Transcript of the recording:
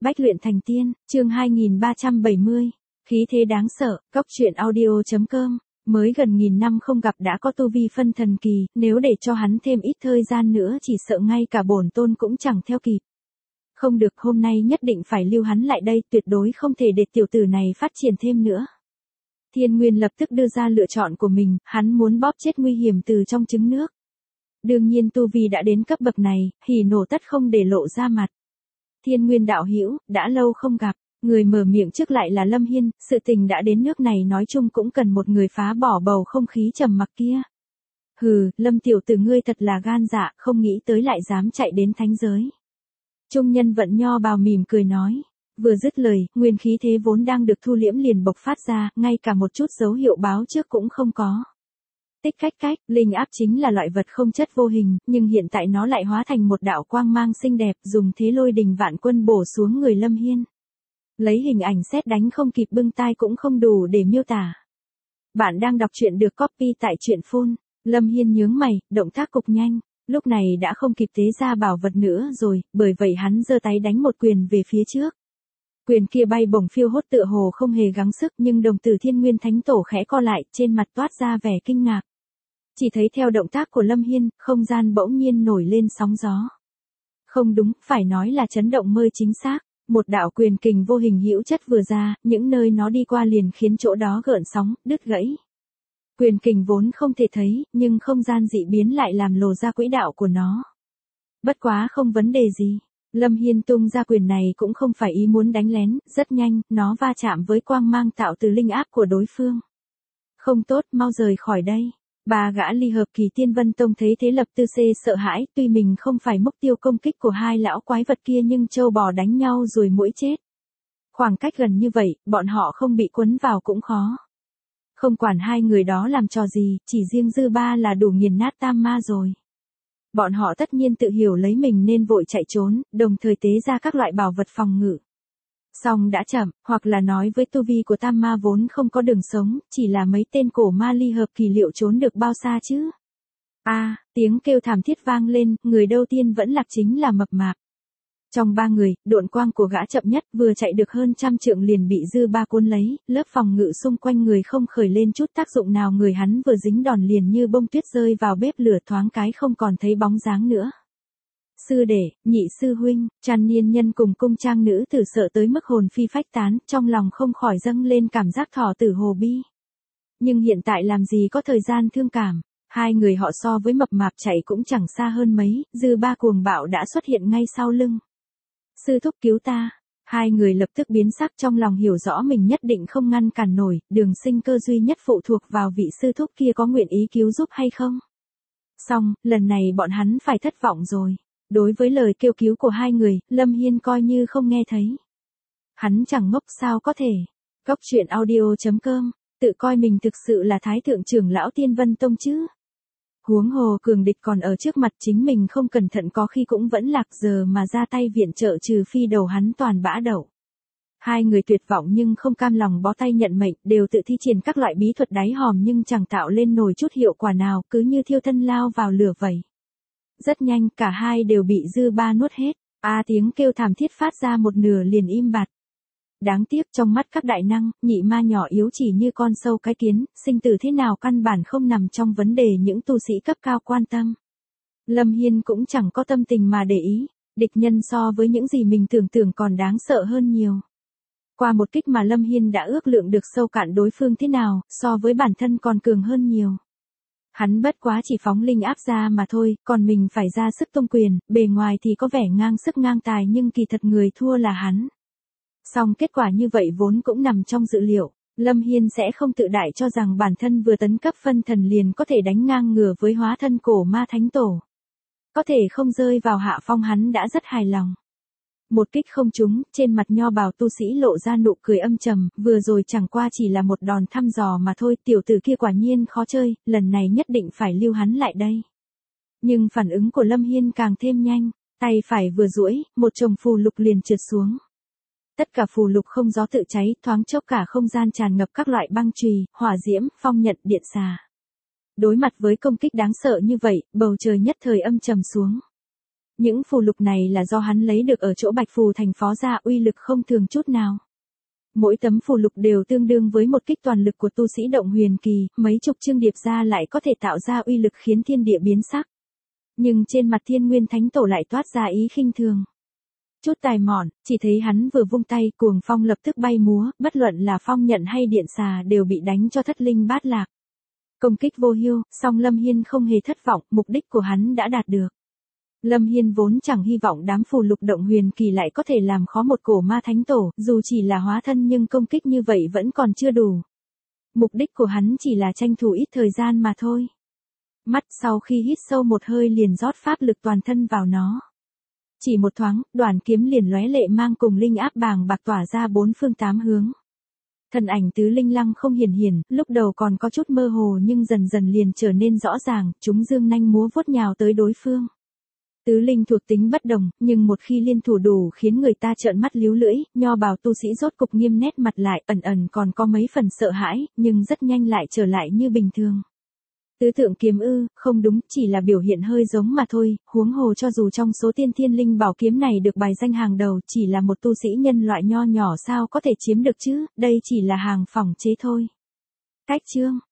Bách luyện thành tiên, chương 2370. Khí thế đáng sợ, Cốc truyện audio.com. Mới gần 1000 năm không gặp đã có tu vi phân thần kỳ, nếu để cho hắn thêm ít thời gian nữa chỉ sợ ngay cả bổn tôn cũng chẳng theo kịp. Không được, hôm nay nhất định phải lưu hắn lại đây, tuyệt đối không thể để tiểu tử này phát triển thêm nữa. Thiên Nguyên lập tức đưa ra lựa chọn của mình, hắn muốn bóp chết nguy hiểm từ trong trứng nước. Đương nhiên tu vi đã đến cấp bậc này, hỉ nổ tất không để lộ ra mặt. Thiên Nguyên đạo hữu, đã lâu không gặp, người mở miệng trước lại là Lâm Hiên, sự tình đã đến nước này nói chung cũng cần một người phá bỏ bầu không khí trầm mặc kia. Hừ, Lâm tiểu tử ngươi thật là gan dạ, không nghĩ tới lại dám chạy đến thánh giới. Trung nhân vận nho bào mỉm cười nói. Vừa dứt lời, nguyên khí thế vốn đang được thu liễm liền bộc phát ra, ngay cả một chút dấu hiệu báo trước cũng không có. Tích cách, linh áp chính là loại vật không chất vô hình, nhưng hiện tại nó lại hóa thành một đạo quang mang xinh đẹp, dùng thế lôi đình vạn quân bổ xuống người Lâm Hiên. Lấy hình ảnh sét đánh không kịp bưng tai cũng không đủ để miêu tả. Bạn đang đọc truyện được copy tại truyện phun. Lâm Hiên nhướng mày, động tác cực nhanh, lúc này đã không kịp tế ra bảo vật nữa rồi, bởi vậy hắn giơ tay đánh một quyền về phía trước. Quyền kia bay bổng phiêu hốt tựa hồ không hề gắng sức, nhưng đồng tử Thiên Nguyên Thánh Tổ khẽ co lại, trên mặt toát ra vẻ kinh ngạc. Chỉ thấy theo động tác của Lâm Hiên, không gian bỗng nhiên nổi lên sóng gió. Không đúng, phải nói là chấn động mơ chính xác. Một đạo quyền kình vô hình hữu chất vừa ra, những nơi nó đi qua liền khiến chỗ đó gợn sóng, đứt gãy. Quyền kình vốn không thể thấy, nhưng không gian dị biến lại làm lồ ra quỹ đạo của nó. Bất quá không vấn đề gì. Lâm Hiên tung ra quyền này cũng không phải ý muốn đánh lén, rất nhanh, nó va chạm với quang mang tạo từ linh áp của đối phương. Không tốt, mau rời khỏi đây. Ba gã ly hợp kỳ Tiên Vân Tông thấy thế lập tư xê sợ hãi, tuy mình không phải mục tiêu công kích của hai lão quái vật kia nhưng trâu bò đánh nhau rồi mũi chết. Khoảng cách gần như vậy, bọn họ không bị quấn vào cũng khó. Không quản hai người đó làm trò gì, chỉ riêng dư ba là đủ nghiền nát tam ma rồi. Bọn họ tất nhiên tự hiểu lấy mình nên vội chạy trốn, đồng thời tế ra các loại bảo vật phòng ngự. Song đã chậm, hoặc là nói với tu vi của tam ma vốn không có đường sống, chỉ là mấy tên cổ ma ly hợp kỳ liệu trốn được bao xa chứ. Tiếng kêu thảm thiết vang lên, người đầu tiên vẫn lạc chính là Mập Mạp. Trong ba người, độn quang của gã chậm nhất, vừa chạy được hơn 100 trượng liền bị dư ba cuốn lấy, lớp phòng ngự xung quanh người không khởi lên chút tác dụng nào, người hắn vừa dính đòn liền như bông tuyết rơi vào bếp lửa, thoáng cái không còn thấy bóng dáng nữa. Sư đệ, nhị sư huynh, Trăn Niên Nhân cùng cung trang nữ tử sợ tới mức hồn phi phách tán, trong lòng không khỏi dâng lên cảm giác thỏ tử hồ bi. Nhưng hiện tại làm gì có thời gian thương cảm, hai người họ so với Mập Mạp chạy cũng chẳng xa hơn mấy, dư ba cuồng bạo đã xuất hiện ngay sau lưng. Sư thúc cứu ta, hai người lập tức biến sắc, trong lòng hiểu rõ mình nhất định không ngăn cản nổi, đường sinh cơ duy nhất phụ thuộc vào vị sư thúc kia có nguyện ý cứu giúp hay không. Xong, lần này bọn hắn phải thất vọng rồi. Đối với lời kêu cứu của hai người, Lâm Hiên coi như không nghe thấy. Hắn chẳng ngốc sao có thể. Cốc truyện audio.com, tự coi mình thực sự là thái thượng trưởng lão Tiên Vân Tông chứ. Huống hồ cường địch còn ở trước mặt, chính mình không cẩn thận có khi cũng vẫn lạc, giờ mà ra tay viện trợ trừ phi đầu hắn toàn bã đậu. Hai người tuyệt vọng nhưng không cam lòng bó tay nhận mệnh, đều tự thi triển các loại bí thuật đáy hòm nhưng chẳng tạo lên nổi chút hiệu quả nào, cứ như thiêu thân lao vào lửa vậy. Rất nhanh, cả hai đều bị dư ba nuốt hết. Tiếng kêu thảm thiết phát ra một nửa liền im bặt. Đáng tiếc, trong mắt các đại năng, nhị ma nhỏ yếu chỉ như con sâu cái kiến, sinh tử thế nào căn bản không nằm trong vấn đề những tu sĩ cấp cao quan tâm. Lâm Hiên cũng chẳng có tâm tình mà để ý, địch nhân so với những gì mình tưởng tượng còn đáng sợ hơn nhiều. Qua một kích mà Lâm Hiên đã ước lượng được sâu cạn đối phương thế nào, so với bản thân còn cường hơn nhiều. Hắn bất quá chỉ phóng linh áp ra mà thôi, còn mình phải ra sức tung quyền, bề ngoài thì có vẻ ngang sức ngang tài nhưng kỳ thật người thua là hắn. Song kết quả như vậy vốn cũng nằm trong dự liệu, Lâm Hiên sẽ không tự đại cho rằng bản thân vừa tấn cấp phân thần liền có thể đánh ngang ngửa với hóa thân cổ ma thánh tổ. Có thể không rơi vào hạ phong hắn đã rất hài lòng. Một kích không trúng, trên mặt nho bào tu sĩ lộ ra nụ cười âm trầm, vừa rồi chẳng qua chỉ là một đòn thăm dò mà thôi, tiểu tử kia quả nhiên khó chơi, lần này nhất định phải lưu hắn lại đây. Nhưng phản ứng của Lâm Hiên càng thêm nhanh, tay phải vừa duỗi, một chồng phù lục liền trượt xuống. Tất cả phù lục không gió tự cháy, thoáng chốc cả không gian tràn ngập các loại băng chùy, hỏa diễm, phong nhận, điện xà. Đối mặt với công kích đáng sợ như vậy, bầu trời nhất thời âm trầm xuống. Những phù lục này là do hắn lấy được ở chỗ Bạch Phù Thành phó gia, uy lực không thường chút nào. Mỗi tấm phù lục đều tương đương với một kích toàn lực của tu sĩ động huyền kỳ, mấy chục chương điệp ra lại có thể tạo ra uy lực khiến thiên địa biến sắc. Nhưng trên mặt Thiên Nguyên Thánh Tổ lại toát ra ý khinh thường. Chút tài mọn, chỉ thấy hắn vừa vung tay, cuồng phong lập tức bay múa, bất luận là phong nhận hay điện xà đều bị đánh cho thất linh bát lạc. Công kích vô hiu, song Lâm Hiên không hề thất vọng, mục đích của hắn đã đạt được. Lâm Hiên vốn chẳng hy vọng đám phù lục động huyền kỳ lại có thể làm khó một cổ ma thánh tổ, dù chỉ là hóa thân nhưng công kích như vậy vẫn còn chưa đủ. Mục đích của hắn chỉ là tranh thủ ít thời gian mà thôi. Mắt sau khi hít sâu một hơi liền rót pháp lực toàn thân vào nó. Chỉ một thoáng, đoàn kiếm liền lóe lệ mang cùng linh áp bàng bạc tỏa ra bốn phương tám hướng. Thân ảnh tứ linh lăng không hiển, lúc đầu còn có chút mơ hồ nhưng dần dần liền trở nên rõ ràng, chúng dương nanh múa vuốt nhào tới đối phương. Tứ linh thuộc tính bất đồng, nhưng một khi liên thủ đủ khiến người ta trợn mắt líu lưỡi, nho bào tu sĩ rốt cục nghiêm nét mặt lại, ẩn còn có mấy phần sợ hãi, nhưng rất nhanh lại trở lại như bình thường. Tứ tượng kiếm ư, không đúng, chỉ là biểu hiện hơi giống mà thôi, huống hồ cho dù trong số tiên thiên linh bảo kiếm này được bài danh hàng đầu, chỉ là một tu sĩ nhân loại nho nhỏ sao có thể chiếm được chứ, đây chỉ là hàng phỏng chế thôi. Cách chương